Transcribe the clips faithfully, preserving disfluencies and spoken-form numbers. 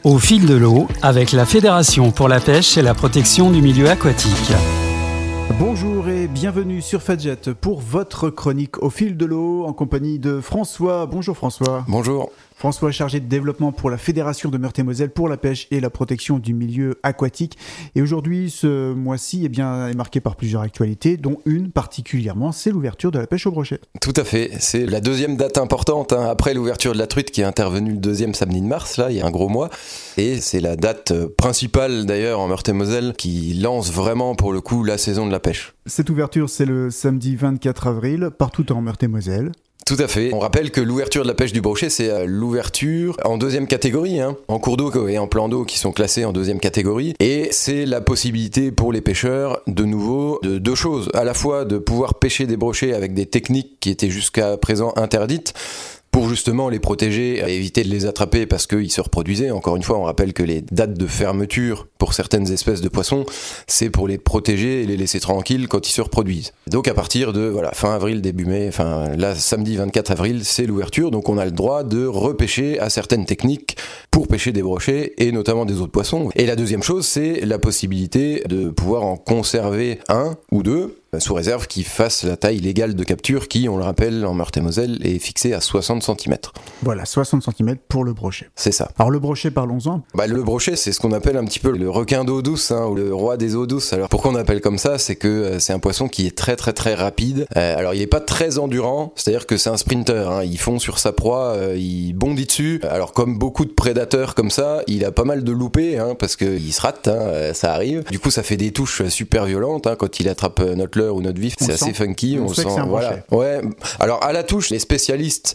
Au fil de l'eau, avec la Fédération pour la pêche et la protection du milieu aquatique. Bonjour et bienvenue sur Fadjet pour votre chronique Au fil de l'eau en compagnie de François. Bonjour François. Bonjour. François, chargé de développement pour la Fédération de Meurthe-et-Moselle pour la pêche et la protection du milieu aquatique. Et aujourd'hui, ce mois-ci eh bien, est marqué par plusieurs actualités, dont une particulièrement, c'est l'ouverture de la pêche au brochet. Tout à fait. C'est la deuxième date importante hein, après l'ouverture de la truite qui est intervenue le deuxième samedi de mars, là, il y a un gros mois. Et c'est la date principale d'ailleurs en Meurthe-et-Moselle qui lance vraiment pour le coup la saison de la pêche. Cette ouverture, c'est le samedi vingt-quatre avril, partout en Meurthe-et-Moselle. Tout à fait. On rappelle que l'ouverture de la pêche du brochet, c'est l'ouverture en deuxième catégorie, hein, en cours d'eau et en plan d'eau qui sont classés en deuxième catégorie. Et c'est la possibilité pour les pêcheurs, de nouveau, de deux choses. À la fois de pouvoir pêcher des brochets avec des techniques qui étaient jusqu'à présent interdites, pour justement les protéger et éviter de les attraper parce qu'ils se reproduisaient. Encore une fois, on rappelle que les dates de fermeture pour certaines espèces de poissons, c'est pour les protéger et les laisser tranquilles quand ils se reproduisent. Donc à partir de voilà, fin avril, début mai, enfin là, samedi vingt-quatre avril, c'est l'ouverture. Donc on a le droit de repêcher à certaines techniques pour pêcher des brochets et notamment des autres poissons. Et la deuxième chose, c'est la possibilité de pouvoir en conserver un ou deux, sous réserve qu'ils fassent la taille légale de capture qui, on le rappelle, en Meurthe-et-Moselle, est fixée à soixante centimètres. Voilà, soixante centimètres pour le brochet. C'est ça. Alors le brochet, parlons-en. Bah, le brochet, c'est ce qu'on appelle un petit peu le requin d'eau douce, hein, ou le roi des eaux douces. Alors pourquoi on appelle comme ça ? C'est que euh, c'est un poisson qui est très très très rapide. Euh, alors il n'est pas très endurant, c'est-à-dire que c'est un sprinter. Hein, il fond sur sa proie, euh, il bondit dessus. Alors comme beaucoup de prédateurs comme ça, il a pas mal de loupés, hein, parce qu'il se rate, hein, ça arrive. Du coup ça fait des touches super violentes hein, quand il attrape notre leurre ou notre vif. C'est assez funky, on, on sait sent, que c'est un voilà. Ouais. Alors à la touche, les spécialistes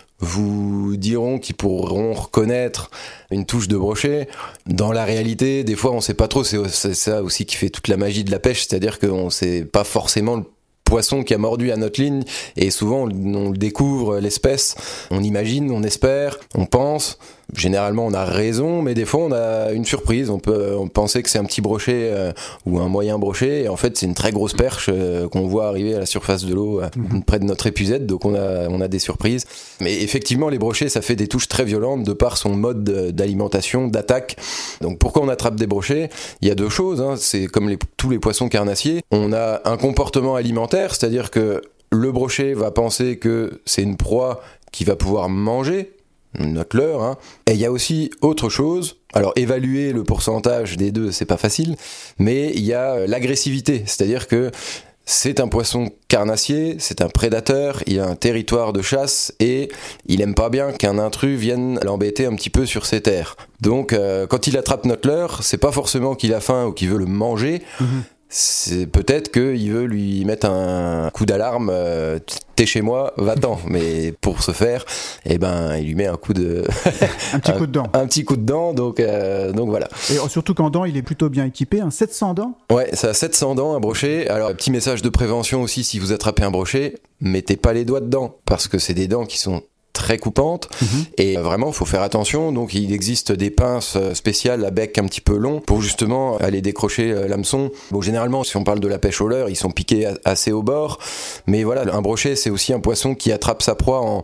vous diront qu'ils pourront reconnaître une touche de brochet. Dans la réalité, des fois on sait pas trop, c'est, c'est ça aussi qui fait toute la magie de la pêche, c'est-à-dire qu'on sait pas forcément le poisson qui a mordu à notre ligne, et souvent on, on découvre l'espèce, on imagine, on espère, on pense. Généralement on a raison, mais des fois on a une surprise, on peut on penser que c'est un petit brochet euh, ou un moyen brochet, et en fait c'est une très grosse perche euh, qu'on voit arriver à la surface de l'eau euh, mmh. près de notre épuisette, donc on a, on a des surprises. Mais effectivement les brochets ça fait des touches très violentes de par son mode d'alimentation, d'attaque. Donc pourquoi on attrape des brochets ? Il y a deux choses, hein. C'est comme les, tous les poissons carnassiers, on a un comportement alimentaire, c'est-à-dire que le brochet va penser que c'est une proie qu'il va pouvoir manger, notre leurre, hein. Et il y a aussi autre chose. Alors évaluer le pourcentage des deux, c'est pas facile, mais il y a l'agressivité, c'est-à-dire que c'est un poisson carnassier, c'est un prédateur, il a un territoire de chasse et il aime pas bien qu'un intrus vienne l'embêter un petit peu sur ses terres. Donc euh, quand il attrape notre leurre, c'est pas forcément qu'il a faim ou qu'il veut le manger. Mmh. C'est peut-être qu'il veut lui mettre un coup d'alarme, euh, t'es chez moi, va-t'en. Mais pour ce faire, eh ben, il lui met un coup de... un petit coup de dent. Un, un petit coup de dent, donc, euh, donc voilà. Et surtout qu'en dents, il est plutôt bien équipé, un sept cents dents. Ouais, ça a sept cents dents, un brochet. Alors, petit message de prévention aussi, si vous attrapez un brochet, mettez pas les doigts dedans, parce que c'est des dents qui sont très coupante mmh. et vraiment il faut faire attention. Donc il existe des pinces spéciales à bec un petit peu long pour justement aller décrocher l'hameçon. Bon, généralement si on parle de la pêche au leurre, ils sont piqués assez au bord, mais voilà, un brochet c'est aussi un poisson qui attrape sa proie en,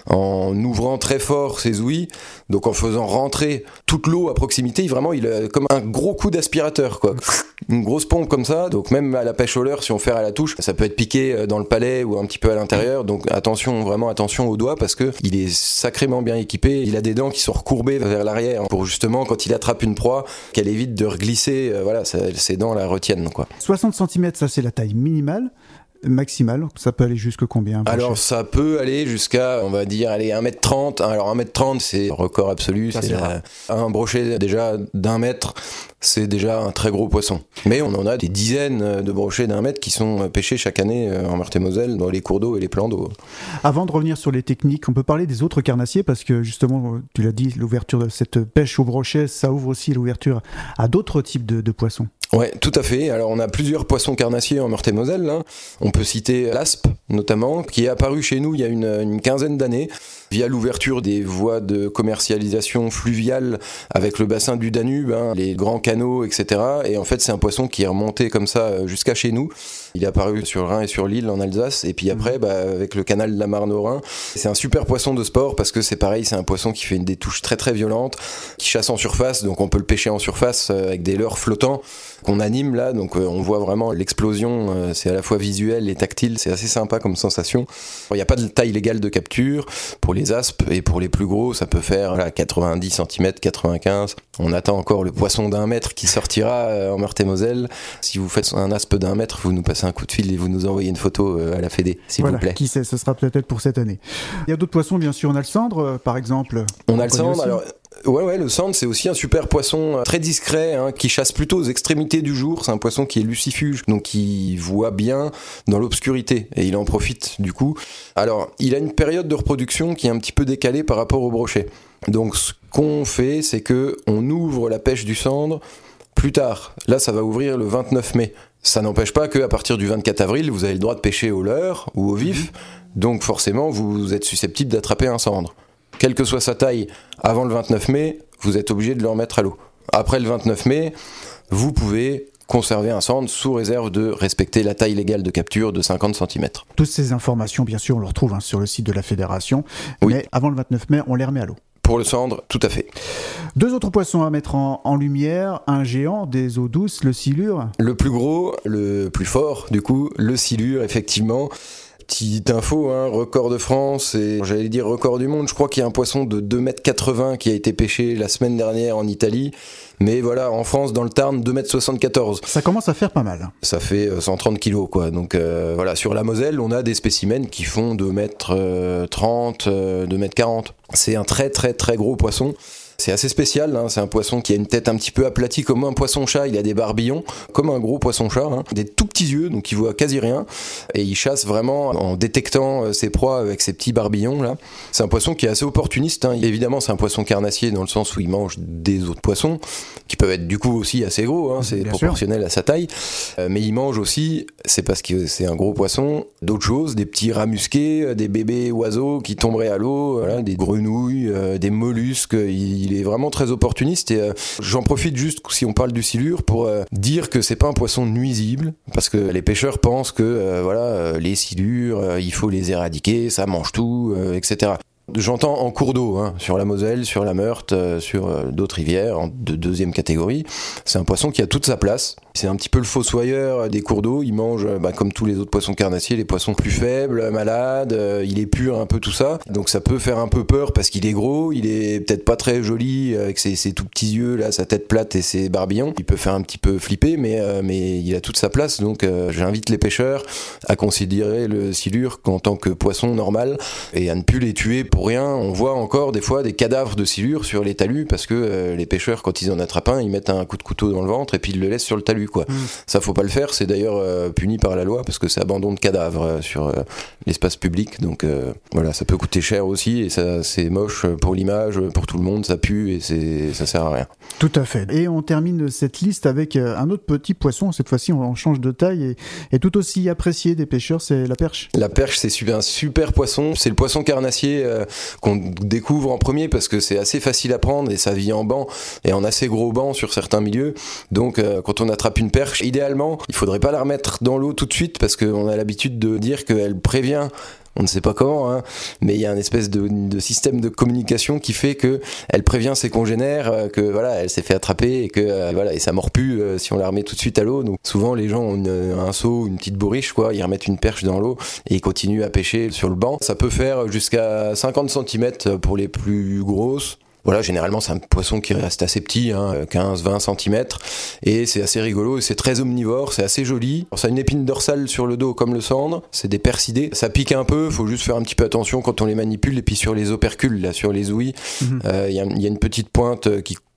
en ouvrant très fort ses ouïes, donc en faisant rentrer toute l'eau à proximité. Vraiment il a comme un gros coup d'aspirateur quoi, une grosse pompe comme ça. Donc même à la pêche au leurre, si on fait à la touche, ça peut être piqué dans le palais ou un petit peu à l'intérieur, donc attention, vraiment attention aux doigts, parce que il est sacrément bien équipé, il a des dents qui sont recourbées vers l'arrière pour justement quand il attrape une proie, qu'elle évite de reglisser, euh, voilà, ça, ses dents la retiennent quoi. soixante centimètres, ça c'est la taille minimale. Maximale, ça peut aller jusque combien ? Alors ça peut aller jusqu'à, on va dire, allez, un mètre trente. Alors un mètre trente, c'est le record absolu. Ça, c'est c'est la... Un brochet déjà d'un mètre, c'est déjà un très gros poisson. Mais on en a des dizaines de brochets d'un mètre qui sont pêchés chaque année en Meurthe-et-Moselle dans les cours d'eau et les plans d'eau. Avant de revenir sur les techniques, on peut parler des autres carnassiers, parce que justement, tu l'as dit, l'ouverture de cette pêche au brochet, ça ouvre aussi l'ouverture à d'autres types de, de poissons. Ouais, tout à fait. Alors on a plusieurs poissons carnassiers en Meurthe-et-Moselle. Hein. On peut citer l'aspe notamment, qui est apparu chez nous il y a une, une quinzaine d'années via l'ouverture des voies de commercialisation fluviale avec le bassin du Danube, hein, les grands canaux, et cetera. Et en fait, c'est un poisson qui est remonté comme ça jusqu'à chez nous. Il est apparu sur le Rhin et sur l'Isle en Alsace. Et puis après, bah, avec le canal de la Marne au Rhin, c'est un super poisson de sport parce que c'est pareil, c'est un poisson qui fait des touches très très violentes, qui chasse en surface, donc on peut le pêcher en surface avec des leurres flottants qu'on anime là, donc euh, on voit vraiment l'explosion, euh, c'est à la fois visuel et tactile, c'est assez sympa comme sensation. Il n'y a pas de taille légale de capture pour les aspes, et pour les plus gros ça peut faire là, quatre-vingt-dix centimètres, quatre-vingt-quinze. On attend encore le poisson d'un mètre qui sortira euh, en Meurthe-et-Moselle. Si vous faites un aspe d'un mètre, vous nous passez un coup de fil et vous nous envoyez une photo euh, à la Fédé, s'il voilà, vous plaît. Qui sait, ce sera peut-être pour cette année. Il y a d'autres poissons, bien sûr, on a le sandre, euh, par exemple. On a le sandre, alors... Ouais, ouais, le sandre, c'est aussi un super poisson très discret, hein, qui chasse plutôt aux extrémités du jour. C'est un poisson qui est lucifuge, donc qui voit bien dans l'obscurité, et il en profite du coup. Alors, il a une période de reproduction qui est un petit peu décalée par rapport au brochet. Donc, ce qu'on fait, c'est que on ouvre la pêche du sandre plus tard. Là, ça va ouvrir le vingt-neuf mai. Ça n'empêche pas qu'à partir du vingt-quatre avril, vous avez le droit de pêcher au leurre ou au vif. Donc, forcément, vous êtes susceptible d'attraper un sandre. Quelle que soit sa taille, avant le vingt-neuf mai, vous êtes obligé de le remettre à l'eau. Après le vingt-neuf mai, vous pouvez conserver un sandre sous réserve de respecter la taille légale de capture de cinquante centimètres. Toutes ces informations, bien sûr, on les retrouve hein, sur le site de la Fédération. Oui. Mais avant le vingt-neuf mai, on les remet à l'eau. Pour le sandre, tout à fait. Deux autres poissons à mettre en, en lumière, un géant des eaux douces, le silure. Le plus gros, le plus fort, du coup, le silure, effectivement. Petite info, hein, record de France et j'allais dire record du monde, je crois qu'il y a un poisson de deux mètres quatre-vingts qui a été pêché la semaine dernière en Italie, mais voilà, en France, dans le Tarn, deux mètres soixante-quatorze. Ça commence à faire pas mal. Ça fait cent trente kilos, quoi. Donc euh, voilà, sur la Moselle, on a des spécimens qui font deux mètres trente, deux mètres quarante. C'est un très très très gros poisson. C'est assez spécial, hein. C'est un poisson qui a une tête un petit peu aplatie comme un poisson-chat, il a des barbillons, comme un gros poisson-chat, hein. Des tout petits yeux, donc il voit quasi rien, et il chasse vraiment en détectant ses proies avec ses petits barbillons, là. C'est un poisson qui est assez opportuniste, hein. Évidemment, c'est un poisson carnassier dans le sens où il mange des autres poissons, qui peuvent être du coup aussi assez gros, hein. C'est Bien proportionnel sûr. À sa taille, euh, mais il mange aussi, c'est parce que c'est un gros poisson, d'autres choses, des petits rats musqués, des bébés oiseaux qui tomberaient à l'eau, voilà, des grenouilles, euh, des mollusques, il Il est vraiment très opportuniste et euh, j'en profite juste si on parle du silure pour euh, dire que c'est pas un poisson nuisible parce que les pêcheurs pensent que euh, voilà euh, les silures euh, il faut les éradiquer, ça mange tout, euh, et cetera. J'entends en cours d'eau, hein, sur la Moselle, sur la Meurthe, euh, sur euh, d'autres rivières en, de deuxième catégorie. C'est un poisson qui a toute sa place. C'est un petit peu le fossoyeur des cours d'eau. Il mange, bah, comme tous les autres poissons carnassiers, les poissons plus faibles, malades. Euh, il est pur, un peu tout ça. Donc ça peut faire un peu peur parce qu'il est gros. Il est peut-être pas très joli avec ses, ses tout petits yeux, là, sa tête plate et ses barbillons. Il peut faire un petit peu flipper, mais, euh, mais il a toute sa place. Donc euh, j'invite les pêcheurs à considérer le silure en tant que poisson normal et à ne plus les tuer pour rien. On voit encore des fois des cadavres de silure sur les talus parce que euh, les pêcheurs, quand ils en attrapent un, ils mettent un coup de couteau dans le ventre et puis ils le laissent sur le talus, quoi. Mmh. Ça, faut pas le faire. C'est d'ailleurs euh, puni par la loi parce que c'est abandon de cadavres euh, sur euh, l'espace public. Donc euh, voilà, ça peut coûter cher aussi et ça, c'est moche pour l'image, pour tout le monde. Ça pue et c'est, ça sert à rien. Tout à fait. Et on termine cette liste avec un autre petit poisson. Cette fois-ci, on change de taille et, et tout aussi apprécié des pêcheurs, c'est la perche. La perche, c'est un super poisson. C'est le poisson carnassier euh, qu'on découvre en premier parce que c'est assez facile à prendre et ça vit en banc et en assez gros banc sur certains milieux. Donc euh, quand on attrape une perche, idéalement, il faudrait pas la remettre dans l'eau tout de suite parce qu'on a l'habitude de dire qu'elle prévient. On ne sait pas comment, hein, mais il y a un espèce de, de système de communication qui fait que elle prévient ses congénères euh, que voilà, elle s'est fait attraper et que euh, voilà, et ça mord plus euh, si on la remet tout de suite à l'eau. Donc souvent les gens ont une, un seau, une petite bourriche, quoi, ils remettent une perche dans l'eau et ils continuent à pêcher sur le banc. Ça peut faire jusqu'à cinquante centimètres pour les plus grosses. Voilà, généralement c'est un poisson qui reste assez petit, hein, quinze à vingt centimètres, et c'est assez rigolo, et c'est très omnivore, c'est assez joli. Alors, ça a une épine dorsale sur le dos comme le sandre, c'est des persidés, ça pique un peu, faut juste faire un petit peu attention quand on les manipule, et puis sur les opercules, là, sur les ouïes, il mmh. euh, y, y a une petite pointe qui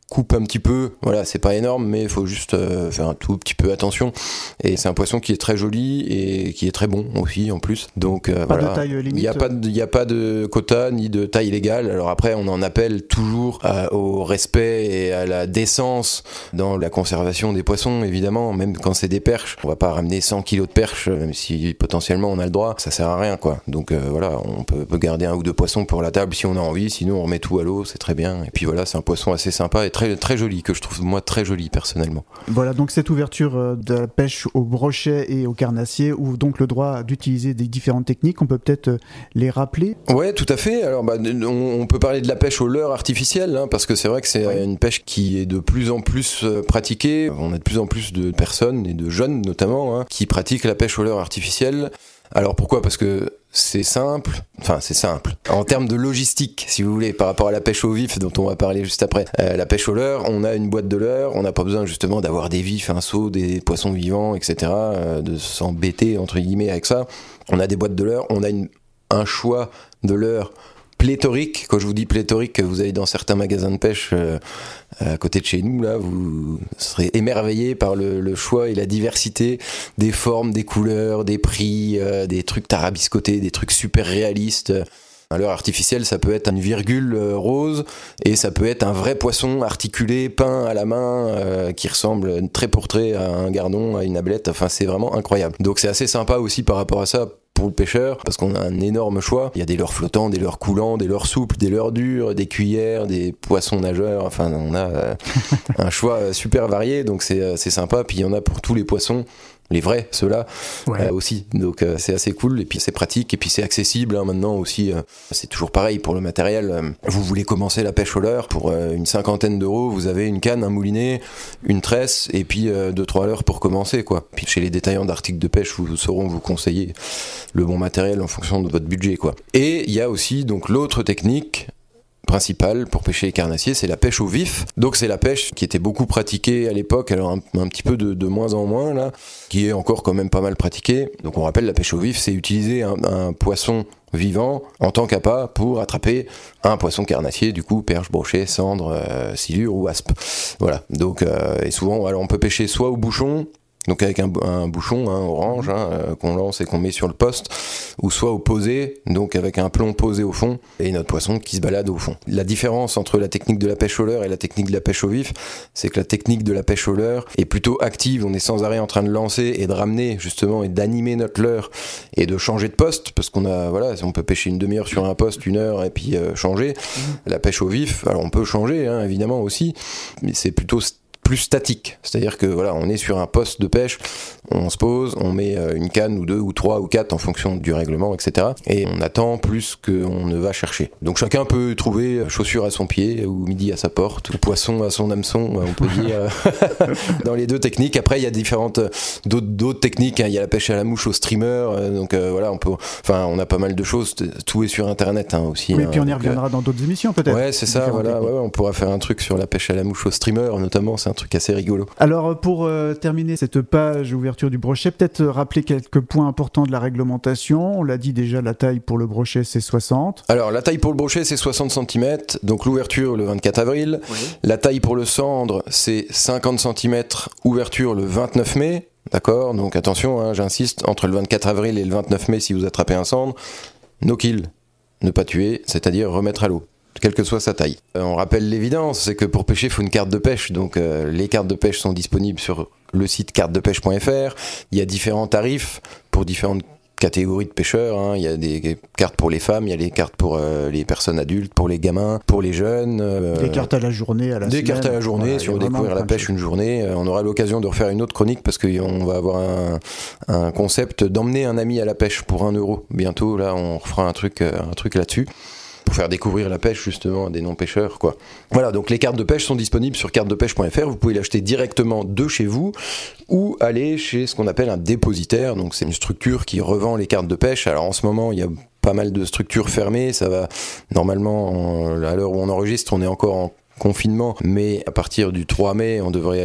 coupe un petit peu, voilà, c'est pas énorme, mais il faut juste euh, faire un tout petit peu attention. Et c'est un poisson qui est très joli et qui est très bon aussi en plus. Donc euh, pas voilà. de taille limite. Il n'y a pas de, il y a pas de quota ni de taille légale. Alors après, on en appelle toujours à, au respect et à la décence dans la conservation des poissons, évidemment. Même quand c'est des perches, on va pas ramener cent kilos de perches, même si potentiellement on a le droit. Ça sert à rien, quoi. Donc euh, voilà, on peut, peut garder un ou deux poissons pour la table si on a envie. Sinon, on remet tout à l'eau, c'est très bien. Et puis voilà, c'est un poisson assez sympa et très très joli, que je trouve moi très joli personnellement. Voilà, donc cette ouverture de la pêche au brochet et au carnassier ouvre donc le droit d'utiliser des différentes techniques. On peut peut-être les rappeler. Ouais, tout à fait. Alors bah, on, on peut parler de la pêche au leurre artificiel, hein, parce que c'est vrai que c'est ouais. une pêche qui est de plus en plus pratiquée. On a de plus en plus de personnes et de jeunes notamment hein, qui pratiquent la pêche au leurre artificiel. Alors pourquoi ? Parce que c'est simple, enfin c'est simple, en termes de logistique si vous voulez, par rapport à la pêche au vif dont on va parler juste après. Euh, la pêche au leurre, on a une boîte de leurre, on n'a pas besoin justement d'avoir des vifs, un seau, des poissons vivants, et cetera, euh, de s'embêter entre guillemets avec ça. On a des boîtes de leurre, on a une, un choix de leurre pléthorique. Quand je vous dis pléthorique, vous allez dans certains magasins de pêche euh, à côté de chez nous, là, vous serez émerveillés par le, le choix et la diversité des formes, des couleurs, des prix, euh, des trucs tarabiscotés, des trucs super réalistes. Un leurre artificiel, ça peut être une virgule euh, rose et ça peut être un vrai poisson articulé, peint à la main, euh, qui ressemble trait pour trait à un gardon, à une ablette. Enfin, c'est vraiment incroyable. Donc c'est assez sympa aussi par rapport à ça pour le pêcheur, parce qu'on a un énorme choix. Il y a des leurres flottants, des leurres coulants, des leurres souples, des leurres durs, des cuillères, des poissons nageurs. Enfin, on a euh, un choix super varié, donc c'est, c'est sympa. Puis il y en a pour tous les poissons. Les vrais, ceux-là ouais. euh, aussi, donc euh, c'est assez cool et puis c'est pratique et puis c'est accessible hein, maintenant aussi, euh, c'est toujours pareil pour le matériel. Euh, vous voulez commencer la pêche au leurre pour euh, une cinquantaine d'euros, vous avez une canne, un moulinet, une tresse et puis euh, deux trois leurres pour commencer quoi. Puis chez les détaillants d'articles de pêche, vous sauront vous conseiller le bon matériel en fonction de votre budget quoi. Et il y a aussi donc l'autre technique principale pour pêcher les carnassiers, c'est la pêche au vif. Donc c'est la pêche qui était beaucoup pratiquée à l'époque, alors un, un petit peu de, de moins en moins là, qui est encore quand même pas mal pratiquée. Donc on rappelle, la pêche au vif, c'est utiliser un, un poisson vivant en tant qu'appât pour attraper un poisson carnassier, du coup perche, brochet, cendre, euh, silure ou aspe. Voilà. Donc euh, et souvent, alors on peut pêcher soit au bouchon. Donc avec un, un bouchon hein, orange hein, euh, qu'on lance et qu'on met sur le poste, ou soit au posé, donc avec un plomb posé au fond et notre poisson qui se balade au fond. La différence entre la technique de la pêche au leurre et la technique de la pêche au vif, c'est que la technique de la pêche au leurre est plutôt active. On est sans arrêt en train de lancer et de ramener justement et d'animer notre leurre et de changer de poste parce qu'on a voilà, on peut pêcher une demi-heure sur un poste, une heure et puis euh, changer. Mmh. La pêche au vif, alors on peut changer hein, évidemment aussi, mais c'est plutôt st- plus statique, c'est-à-dire que voilà, on est sur un poste de pêche, on se pose, on met une canne ou deux ou trois ou quatre en fonction du règlement, et cetera. Et on attend plus qu'on ne va chercher. Donc chacun peut trouver chaussure à son pied ou midi à sa porte ou poisson à son hameçon, on peut dire. Dans les deux techniques. Après, il y a différentes d'autres, d'autres techniques. Hein. Il y a la pêche à la mouche au streamer. Donc euh, voilà, on peut. Enfin, on a pas mal de choses. Tout est sur Internet hein, aussi. Oui, hein, puis on y donc, reviendra euh... dans d'autres émissions peut-être. Ouais, c'est ça. Voilà, ouais, ouais, on pourra faire un truc sur la pêche à la mouche au streamer, notamment. C'est un truc assez rigolo. Alors pour euh, terminer cette page ouverture du brochet, peut-être rappeler quelques points importants de la réglementation. On l'a dit déjà, la taille pour le brochet c'est soixante. Alors la taille pour le brochet c'est soixante centimètres, donc l'ouverture le vingt-quatre avril. Oui. La taille pour le cendre c'est cinquante centimètres, ouverture le vingt-neuf mai. D'accord, donc attention, hein, j'insiste, entre le vingt-quatre avril et le vingt-neuf mai si vous attrapez un cendre, no kill, ne pas tuer, c'est-à-dire remettre à l'eau, quelle que soit sa taille. Euh, on rappelle l'évidence, c'est que pour pêcher, il faut une carte de pêche. Donc euh, les cartes de pêche sont disponibles sur le site carte de pêche point f r. Il y a différents tarifs pour différentes catégories de pêcheurs. Hein. Il y a des cartes pour les femmes, il y a des cartes pour euh, les personnes adultes, pour les gamins, pour les jeunes. Euh, des cartes à la journée, à la Des semaine. cartes à la journée, voilà, si on veut découvrir la pêche une journée. Euh, on aura l'occasion de refaire une autre chronique parce qu'on va avoir un, un concept d'emmener un ami à la pêche pour un euro. Bientôt, là, on refera un truc, un truc là-dessus. Pour faire découvrir la pêche justement à des non-pêcheurs quoi. Voilà, donc les cartes de pêche sont disponibles sur carte de pêche point f r, vous pouvez l'acheter directement de chez vous ou aller chez ce qu'on appelle un dépositaire, donc c'est une structure qui revend les cartes de pêche. Alors en ce moment il y a pas mal de structures fermées, ça va normalement, à l'heure où on enregistre on est encore en confinement, mais à partir du trois mai on devrait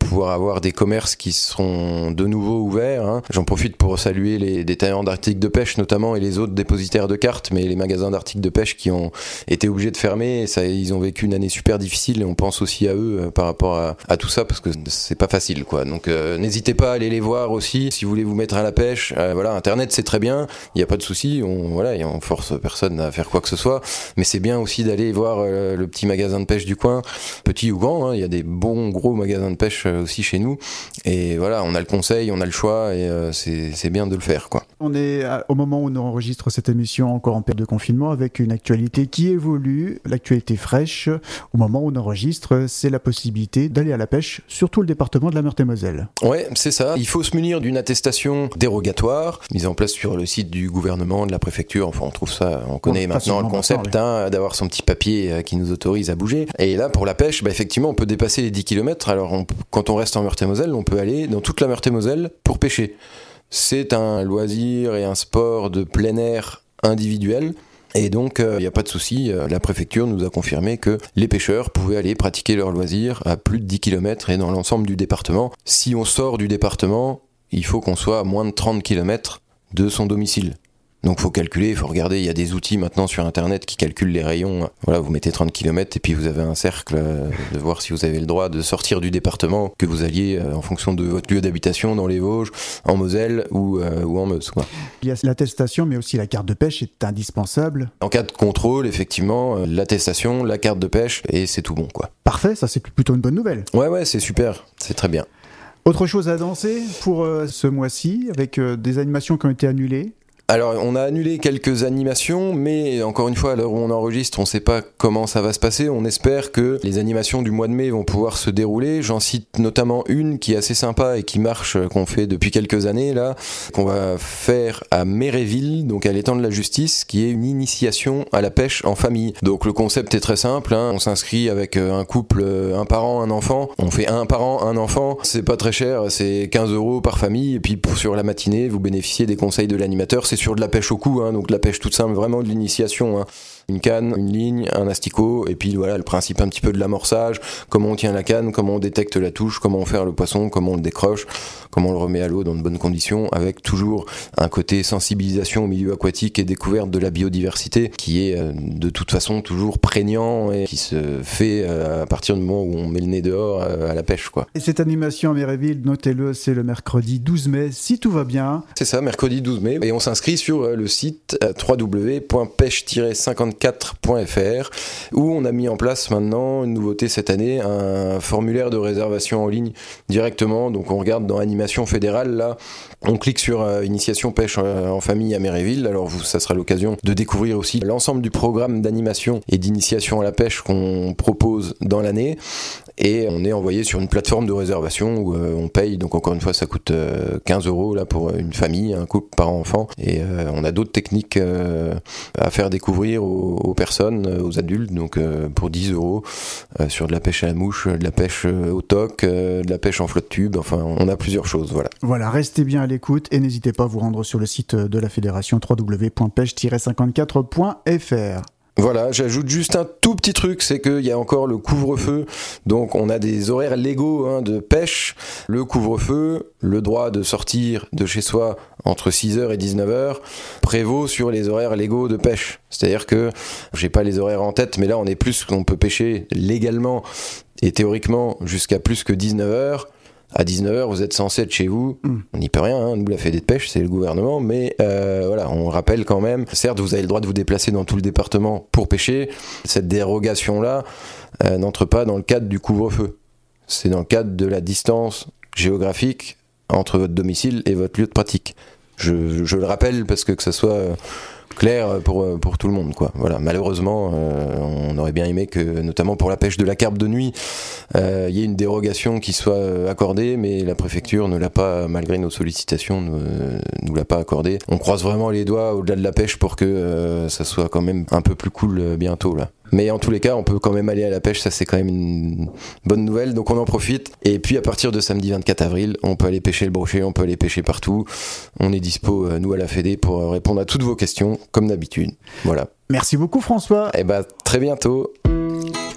pouvoir avoir des commerces qui seront de nouveau ouverts. Hein. J'en profite pour saluer les détaillants d'articles de pêche notamment et les autres dépositaires de cartes, mais les magasins d'articles de pêche qui ont été obligés de fermer. Et ça, ils ont vécu une année super difficile et on pense aussi à eux euh, par rapport à, à tout ça parce que c'est pas facile, quoi. Donc euh, n'hésitez pas à aller les voir aussi si vous voulez vous mettre à la pêche. Euh, voilà, Internet c'est très bien, il n'y a pas de souci, on voilà, on force personne à faire quoi que ce soit, mais c'est bien aussi d'aller voir euh, le petit magasin de pêche du coin, petit ou grand. Hein, il y a des bons gros magasins de pêche euh, aussi chez nous. Et voilà, on a le conseil, on a le choix et euh, c'est, c'est bien de le faire, quoi. On est à, au moment où on enregistre cette émission encore en période de confinement avec une actualité qui évolue, l'actualité fraîche. Au moment où on enregistre, c'est la possibilité d'aller à la pêche sur tout le département de la Meurthe-et-Moselle. Ouais, c'est ça. Il faut se munir d'une attestation dérogatoire mise en place sur le site du gouvernement, de la préfecture. Enfin, on trouve ça, on connaît oh, maintenant le concept maintenant, oui. hein, d'avoir son petit papier euh, qui nous autorise à bouger. Et là, pour la pêche, bah, effectivement, on peut dépasser les dix kilomètres. Alors, on, quand on reste en Meurthe-et-Moselle, on peut aller dans toute la Meurthe-et-Moselle pour pêcher. C'est un loisir et un sport de plein air individuel. Et donc, il euh, n'y a pas de souci, euh, la préfecture nous a confirmé que les pêcheurs pouvaient aller pratiquer leur loisir à plus de dix kilomètres et dans l'ensemble du département. Si on sort du département, il faut qu'on soit à moins de trente kilomètres de son domicile. Donc, il faut calculer, il faut regarder, il y a des outils maintenant sur Internet qui calculent les rayons. Voilà, vous mettez trente kilomètres et puis vous avez un cercle euh, de voir si vous avez le droit de sortir du département, que vous alliez euh, en fonction de votre lieu d'habitation dans les Vosges, en Moselle ou, euh, ou en Meuse, quoi. Il y a l'attestation, mais aussi la carte de pêche est indispensable. En cas de contrôle, effectivement, euh, l'attestation, la carte de pêche, et c'est tout bon, quoi. Parfait, ça c'est plutôt une bonne nouvelle. Ouais, ouais, c'est super, c'est très bien. Autre chose à annoncer pour euh, ce mois-ci, avec euh, des animations qui ont été annulées? Alors, on a annulé quelques animations, mais encore une fois, à l'heure où on enregistre, on ne sait pas comment ça va se passer. On espère que les animations du mois de mai vont pouvoir se dérouler. J'en cite notamment une qui est assez sympa et qui marche, qu'on fait depuis quelques années, là, qu'on va faire à Méréville, donc à l'étang de la Justice, qui est une initiation à la pêche en famille. Donc le concept est très simple, hein. On s'inscrit avec un couple, un parent, un enfant. On fait un parent, un enfant. C'est pas très cher, c'est quinze euros par famille. Et puis pour, sur la matinée, vous bénéficiez des conseils de l'animateur. C'est sur de la pêche au cou, hein, donc de la pêche toute simple, vraiment de l'initiation, hein. Une canne, une ligne, un asticot, et puis voilà le principe un petit peu de l'amorçage, comment on tient la canne, comment on détecte la touche, comment on fait le poisson, comment on le décroche, comment on le remet à l'eau dans de bonnes conditions, avec toujours un côté sensibilisation au milieu aquatique et découverte de la biodiversité qui est de toute façon toujours prégnant et qui se fait à partir du moment où on met le nez dehors à la pêche, quoi. Et cette animation à Méréville, notez-le, c'est le mercredi douze mai, si tout va bien. C'est ça, mercredi douze mai, et on s'inscrit sur le site w w w point pêche tiret cinquante-quatre point f r où on a mis en place maintenant une nouveauté cette année, un formulaire de réservation en ligne directement. Donc on regarde dans animation fédérale, là on clique sur euh, initiation pêche en, en famille à Méréville. Alors vous, ça sera l'occasion de découvrir aussi l'ensemble du programme d'animation et d'initiation à la pêche qu'on propose dans l'année. Et on est envoyé sur une plateforme de réservation où euh, on paye, donc encore une fois ça coûte euh, quinze euros là pour une famille, un couple par enfant, et euh, on a d'autres techniques euh, à faire découvrir aux, aux personnes, aux adultes, donc euh, pour dix euros euh, sur de la pêche à la mouche, de la pêche au toc, euh, de la pêche en flotte tube, enfin on a plusieurs choses, voilà. Voilà, restez bien à l'écoute et n'hésitez pas à vous rendre sur le site de la fédération w w w point pêche tiret cinquante-quatre point f r. Voilà, j'ajoute juste un tout petit truc, c'est qu'il y a encore le couvre-feu, donc on a des horaires légaux hein, de pêche. Le couvre-feu, le droit de sortir de chez soi entre six heures et dix-neuf heures, prévaut sur les horaires légaux de pêche. C'est-à-dire que, j'ai pas les horaires en tête, mais là on est plus qu'on peut pêcher légalement et théoriquement jusqu'à plus que dix-neuf heures. À dix-neuf heures, vous êtes censé être chez vous. Mm. On n'y peut rien, hein. Nous, la Fédé de pêche, c'est le gouvernement. Mais euh, voilà, on rappelle quand même. Certes, vous avez le droit de vous déplacer dans tout le département pour pêcher. Cette dérogation-là euh, n'entre pas dans le cadre du couvre-feu. C'est dans le cadre de la distance géographique entre votre domicile et votre lieu de pratique. Je, je le rappelle parce que que ça soit... Euh, clair pour, pour tout le monde, quoi. Voilà. Malheureusement, euh, on aurait bien aimé que, notamment pour la pêche de la carpe de nuit, il euh, y ait une dérogation qui soit accordée, mais la préfecture ne l'a pas, malgré nos sollicitations, ne nous l'a pas accordée. On croise vraiment les doigts au-delà de la pêche pour que euh, ça soit quand même un peu plus cool euh, bientôt, là. Mais en tous les cas, on peut quand même aller à la pêche, ça c'est quand même une bonne nouvelle, donc on en profite. Et puis à partir de samedi vingt-quatre avril, on peut aller pêcher le brochet, on peut aller pêcher partout. On est dispo, nous à la Fédé, pour répondre à toutes vos questions, comme d'habitude. Voilà. Merci beaucoup François. Et bah très bientôt.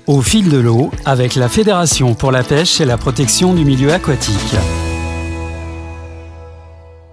Au fil de l'eau avec la Fédération pour la pêche et la protection du milieu aquatique.